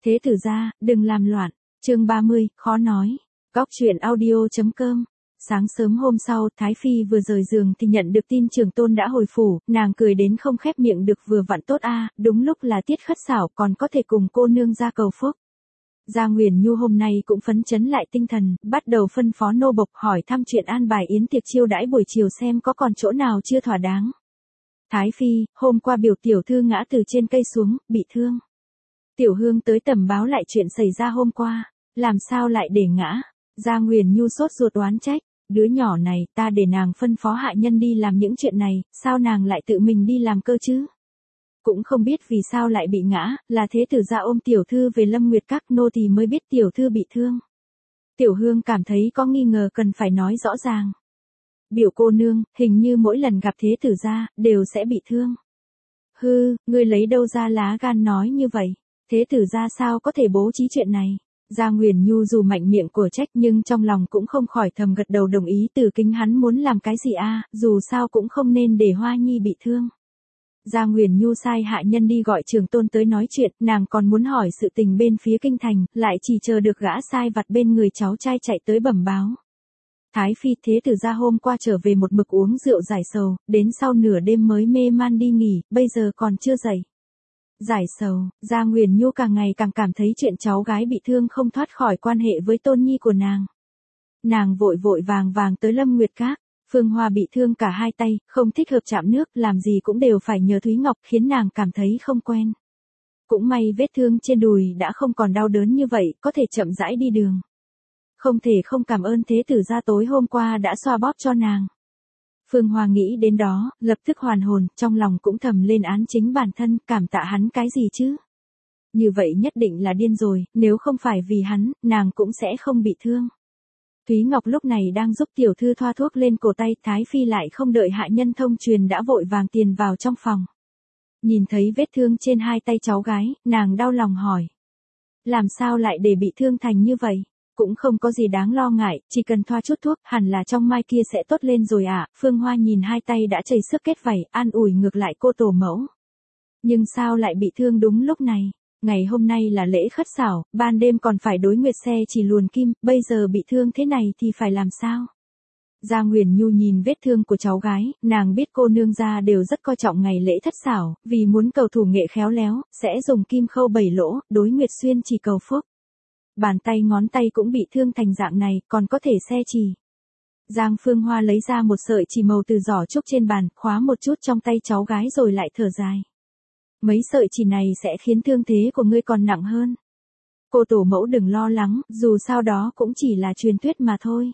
Thế tử gia, đừng làm loạn. Chương 30, khó nói. Góc truyện audio.com. Sáng sớm hôm sau, Thái Phi vừa rời giường thì nhận được tin Trường Tôn đã hồi phủ, nàng cười đến không khép miệng được, vừa vặn tốt a, đúng lúc là tiết khất xảo, còn có thể cùng cô nương ra cầu phúc. Gia Nguyền Nhu hôm nay cũng phấn chấn lại tinh thần, bắt đầu phân phó nô bộc hỏi thăm chuyện an bài yến tiệc chiêu đãi buổi chiều xem có còn chỗ nào chưa thỏa đáng. Thái Phi, hôm qua biểu tiểu thư ngã từ trên cây xuống, bị thương. Tiểu Hương tới tầm báo lại chuyện xảy ra hôm qua, làm sao lại để ngã. Gia Nguyền Nhu sốt ruột oán trách, đứa nhỏ này ta để nàng phân phó hạ nhân đi làm những chuyện này, sao nàng lại tự mình đi làm cơ chứ? Cũng không biết vì sao lại bị ngã, là thế tử gia ôm tiểu thư về Lâm Nguyệt Các, nô tỳ mới biết tiểu thư bị thương. Tiểu Hương cảm thấy có nghi ngờ cần phải nói rõ ràng. Biểu cô nương, hình như mỗi lần gặp thế tử gia, đều sẽ bị thương. Hư, ngươi lấy đâu ra lá gan nói như vậy? Thế tử gia sao có thể bố trí chuyện này? Gia Nguyền Nhu dù mạnh miệng của trách nhưng trong lòng cũng không khỏi thầm gật đầu đồng ý, Từ Kính hắn muốn làm cái gì a, dù sao cũng không nên để Hoa Nhi bị thương. Gia Nguyền Nhu sai hạ nhân đi gọi Trường Tôn tới nói chuyện, nàng còn muốn hỏi sự tình bên phía kinh thành, lại chỉ chờ được gã sai vặt bên người cháu trai chạy tới bẩm báo. Thái Phi, thế tử gia hôm qua trở về một mực uống rượu giải sầu, đến sau nửa đêm mới mê man đi nghỉ, bây giờ còn chưa dậy. Giải sầu, Gia Nguyền Nhu càng ngày càng cảm thấy chuyện cháu gái bị thương không thoát khỏi quan hệ với tôn nhi của nàng. Nàng vội vội vàng vàng tới Lâm Nguyệt Các, Phương Hoa bị thương cả hai tay, không thích hợp chạm nước, làm gì cũng đều phải nhờ Thúy Ngọc, khiến nàng cảm thấy không quen. Cũng may vết thương trên đùi đã không còn đau đớn như vậy, có thể chậm rãi đi đường. Không thể không cảm ơn thế tử gia tối hôm qua đã xoa bóp cho nàng. Phương Hoa nghĩ đến đó, lập tức hoàn hồn, trong lòng cũng thầm lên án chính bản thân, cảm tạ hắn cái gì chứ? Như vậy nhất định là điên rồi, nếu không phải vì hắn, nàng cũng sẽ không bị thương. Thúy Ngọc lúc này đang giúp tiểu thư thoa thuốc lên cổ tay, Thái Phi lại không đợi hạ nhân thông truyền đã vội vàng tiền vào trong phòng. Nhìn thấy vết thương trên hai tay cháu gái, nàng đau lòng hỏi. Làm sao lại để bị thương thành như vậy? Cũng không có gì đáng lo ngại, chỉ cần thoa chút thuốc, hẳn là trong mai kia sẽ tốt lên rồi ạ. Phương Hoa nhìn hai tay đã chảy xước kết vảy, an ủi ngược lại cô tổ mẫu. Nhưng sao lại bị thương đúng lúc này? Ngày hôm nay là lễ khất xảo, ban đêm còn phải đối nguyệt xe chỉ luồn kim, bây giờ bị thương thế này thì phải làm sao? Gia Nguyền Nhu nhìn vết thương của cháu gái, nàng biết cô nương gia đều rất coi trọng ngày lễ thất xảo, vì muốn cầu thủ nghệ khéo léo, sẽ dùng kim khâu 7 lỗ, đối nguyệt xuyên chỉ cầu phúc. Bàn tay ngón tay cũng bị thương thành dạng này, còn có thể xe chỉ. Giang Phương Hoa lấy ra một sợi chỉ màu từ giỏ trúc trên bàn, khóa một chút trong tay cháu gái rồi lại thở dài. Mấy sợi chỉ này sẽ khiến thương thế của ngươi còn nặng hơn. Cô tổ mẫu đừng lo lắng, dù sao đó cũng chỉ là truyền thuyết mà thôi.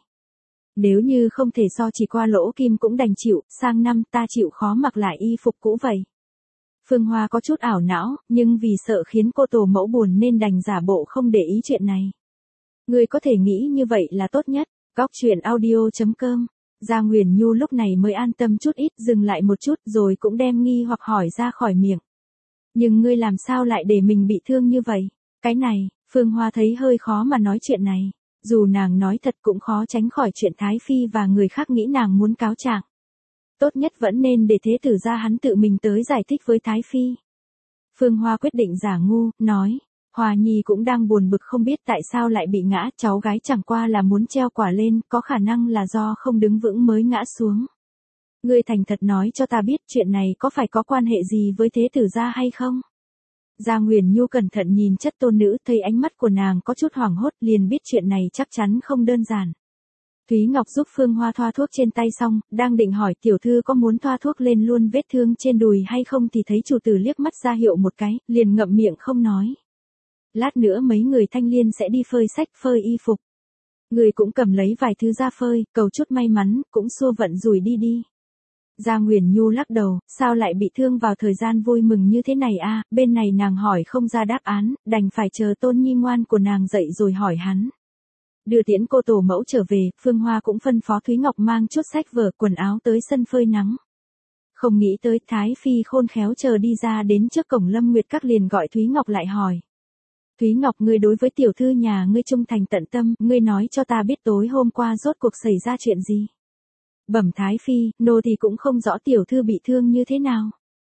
Nếu như không thể so chỉ qua lỗ kim cũng đành chịu, sang năm ta chịu khó mặc lại y phục cũ vậy. Phương Hoa có chút ảo não, nhưng vì sợ khiến cô tổ mẫu buồn nên đành giả bộ không để ý chuyện này. Ngươi có thể nghĩ như vậy là tốt nhất. Góc truyện audio.com. Gia Nguyền Nhu lúc này mới an tâm chút ít, dừng lại một chút rồi cũng đem nghi hoặc hỏi ra khỏi miệng. Nhưng ngươi làm sao lại để mình bị thương như vậy? Cái này, Phương Hoa thấy hơi khó mà nói chuyện này. Dù nàng nói thật cũng khó tránh khỏi chuyện Thái Phi và người khác nghĩ nàng muốn cáo trạng. Tốt nhất vẫn nên để thế tử gia hắn tự mình tới giải thích với Thái Phi. Phương Hoa quyết định giả ngu, nói. Hoa Nhi cũng đang buồn bực không biết tại sao lại bị ngã, cháu gái chẳng qua là muốn treo quả lên, có khả năng là do không đứng vững mới ngã xuống. Ngươi thành thật nói cho ta biết chuyện này có phải có quan hệ gì với thế tử gia hay không? Gia Nguyền Nhu cẩn thận nhìn chất tôn nữ, thấy ánh mắt của nàng có chút hoảng hốt, liền biết chuyện này chắc chắn không đơn giản. Thúy Ngọc giúp Phương Hoa thoa thuốc trên tay xong, đang định hỏi tiểu thư có muốn thoa thuốc lên luôn vết thương trên đùi hay không thì thấy chủ tử liếc mắt ra hiệu một cái, liền ngậm miệng không nói. Lát nữa mấy người Thanh Liên sẽ đi phơi sách, phơi y phục. Người cũng cầm lấy vài thứ ra phơi, cầu chút may mắn, cũng xua vận rủi đi đi. Gia Nguyền Nhu lắc đầu, sao lại bị thương vào thời gian vui mừng như thế này a? Bên này nàng hỏi không ra đáp án, đành phải chờ tôn nhi ngoan của nàng dậy rồi hỏi hắn. Đưa tiễn cô tổ mẫu trở về, Phương Hoa cũng phân phó Thúy Ngọc mang chút sách vở, quần áo tới sân phơi nắng. Không nghĩ tới Thái Phi khôn khéo chờ đi ra đến trước cổng Lâm Nguyệt Các liền gọi Thúy Ngọc lại hỏi. Thúy Ngọc, ngươi đối với tiểu thư nhà ngươi trung thành tận tâm, ngươi nói cho ta biết tối hôm qua rốt cuộc xảy ra chuyện gì. Bẩm Thái Phi, nô thì cũng không rõ tiểu thư bị thương như thế nào.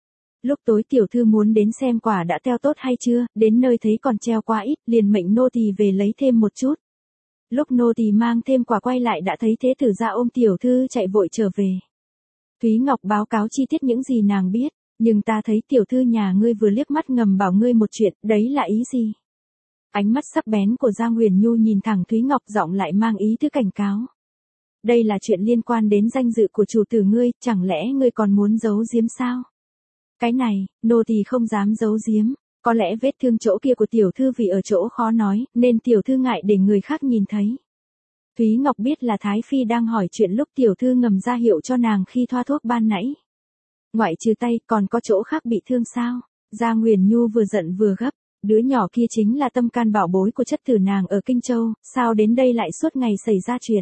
Lúc tối tiểu thư muốn đến xem quả đã teo tốt hay chưa, đến nơi thấy còn treo quá ít, liền mệnh nô tỳ về lấy thêm một chút. Lúc nô tỳ mang thêm quả quay lại đã thấy thế tử gia ôm tiểu thư chạy vội trở về. Thúy Ngọc báo cáo chi tiết những gì nàng biết, nhưng ta thấy tiểu thư nhà ngươi vừa liếc mắt ngầm bảo ngươi một chuyện, đấy là ý gì? Ánh mắt sắc bén của Giang Huyền Nhu nhìn thẳng Thúy Ngọc, giọng lại mang ý thứ cảnh cáo. Đây là chuyện liên quan đến danh dự của chủ tử ngươi, chẳng lẽ ngươi còn muốn giấu giếm sao? Cái này, nô tỳ không dám giấu giếm, có lẽ vết thương chỗ kia của tiểu thư vì ở chỗ khó nói, nên tiểu thư ngại để người khác nhìn thấy. Thúy Ngọc biết là Thái Phi đang hỏi chuyện lúc tiểu thư ngầm ra hiệu cho nàng khi thoa thuốc ban nãy. Ngoại trừ tay còn có chỗ khác bị thương sao? Giang Huyền Nhu vừa giận vừa gấp, đứa nhỏ kia chính là tâm can bảo bối của chất tử nàng ở Kinh Châu, sao đến đây lại suốt ngày xảy ra chuyện.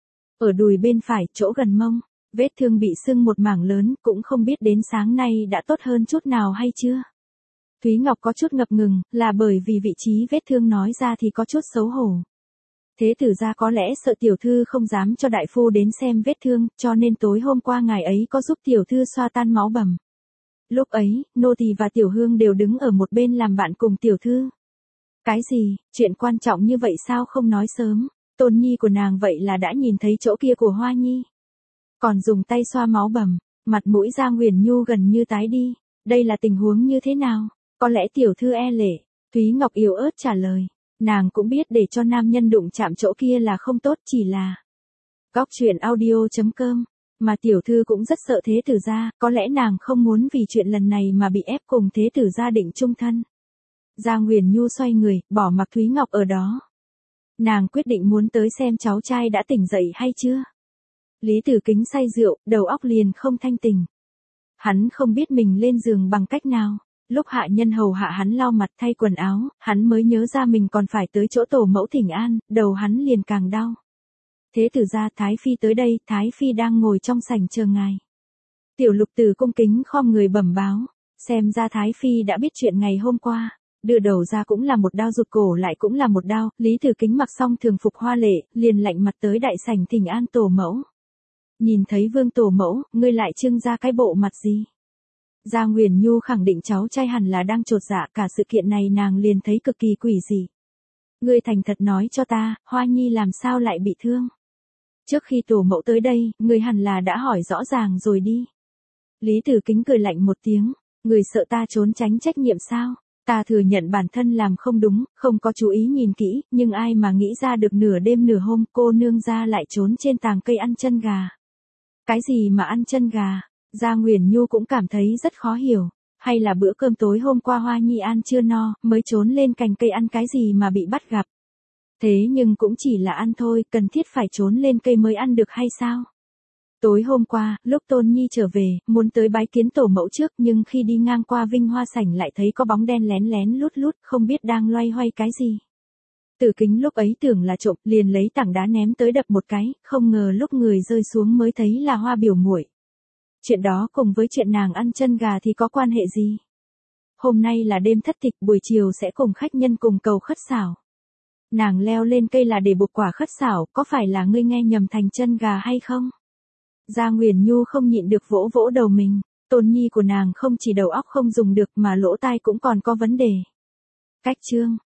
Ở đùi bên phải, chỗ gần mông, vết thương bị sưng một mảng lớn, cũng không biết đến sáng nay đã tốt hơn chút nào hay chưa. Thúy Ngọc có chút ngập ngừng, là bởi vì vị trí vết thương nói ra thì có chút xấu hổ. Thế tử gia có lẽ sợ tiểu thư không dám cho đại phu đến xem vết thương, cho nên tối hôm qua ngài ấy có giúp tiểu thư xoa tan máu bầm. Lúc ấy, nô tỳ và tiểu hương đều đứng ở một bên làm bạn cùng tiểu thư. Cái gì, chuyện quan trọng như vậy sao không nói sớm, tôn nhi của nàng vậy là đã nhìn thấy chỗ kia của Hoa Nhi. Còn dùng tay xoa máu bầm, mặt mũi Giang Huyền Nhu gần như tái đi, đây là tình huống như thế nào, có lẽ tiểu thư e lệ, Thúy Ngọc yếu ớt trả lời. Nàng cũng biết để cho nam nhân đụng chạm chỗ kia là không tốt, chỉ là Góc truyện audio.com, mà tiểu thư cũng rất sợ thế tử gia, có lẽ nàng không muốn vì chuyện lần này mà bị ép cùng thế tử gia định chung thân. Giang Huyền Nhu xoay người, bỏ mặc Thúy Ngọc ở đó. Nàng quyết định muốn tới xem cháu trai đã tỉnh dậy hay chưa. Lý Tử Kính say rượu, đầu óc liền không thanh tỉnh. Hắn không biết mình lên giường bằng cách nào. Lúc hạ nhân hầu hạ hắn lau mặt thay quần áo, hắn mới nhớ ra mình còn phải tới chỗ tổ mẫu thỉnh an, đầu hắn liền càng đau. Thế tử gia Thái Phi tới đây, Thái Phi đang ngồi trong sảnh chờ ngài. Tiểu Lục Tử cung kính khom người bẩm báo, xem ra Thái Phi đã biết chuyện ngày hôm qua, đưa đầu ra cũng là một đao, rụt cổ lại cũng là một đao. Lý Tử Kính mặc xong thường phục hoa lệ, liền lạnh mặt tới đại sảnh thỉnh an tổ mẫu. Nhìn thấy vương tổ mẫu, ngươi lại trưng ra cái bộ mặt gì? Giang Huyền Nhu khẳng định cháu trai hẳn là đang chột dạ, cả sự kiện này nàng liền thấy cực kỳ quỷ dị. Ngươi thành thật nói cho ta, Hoa Nhi làm sao lại bị thương? Trước khi tổ mẫu tới đây, ngươi hẳn là đã hỏi rõ ràng rồi đi. Lý Tử Kính cười lạnh một tiếng, ngươi sợ ta trốn tránh trách nhiệm sao? Ta thừa nhận bản thân làm không đúng, không có chú ý nhìn kỹ, nhưng ai mà nghĩ ra được nửa đêm nửa hôm cô nương ra lại trốn trên tàng cây ăn chân gà. Cái gì mà ăn chân gà? Giang Huyền Nhu cũng cảm thấy rất khó hiểu, hay là bữa cơm tối hôm qua Hoa Nhi ăn chưa no, mới trốn lên cành cây ăn cái gì mà bị bắt gặp. Thế nhưng cũng chỉ là ăn thôi, cần thiết phải trốn lên cây mới ăn được hay sao? Tối hôm qua, lúc Tôn Nhi trở về, muốn tới bái kiến tổ mẫu trước, nhưng khi đi ngang qua Vinh Hoa Sảnh lại thấy có bóng đen lén lén lút lút, không biết đang loay hoay cái gì. Tử Kính lúc ấy tưởng là trộm, liền lấy tảng đá ném tới đập một cái, không ngờ lúc người rơi xuống mới thấy là Hoa biểu muội. Chuyện đó cùng với chuyện nàng ăn chân gà thì có quan hệ gì? Hôm nay là đêm thất tịch, buổi chiều sẽ cùng khách nhân cùng cầu khất xảo. Nàng leo lên cây là để buộc quả khất xảo, có phải là ngươi nghe nhầm thành chân gà hay không? Giang Huyền Nhu không nhịn được vỗ vỗ đầu mình, Tôn Nhi của nàng không chỉ đầu óc không dùng được mà lỗ tai cũng còn có vấn đề. Cách chương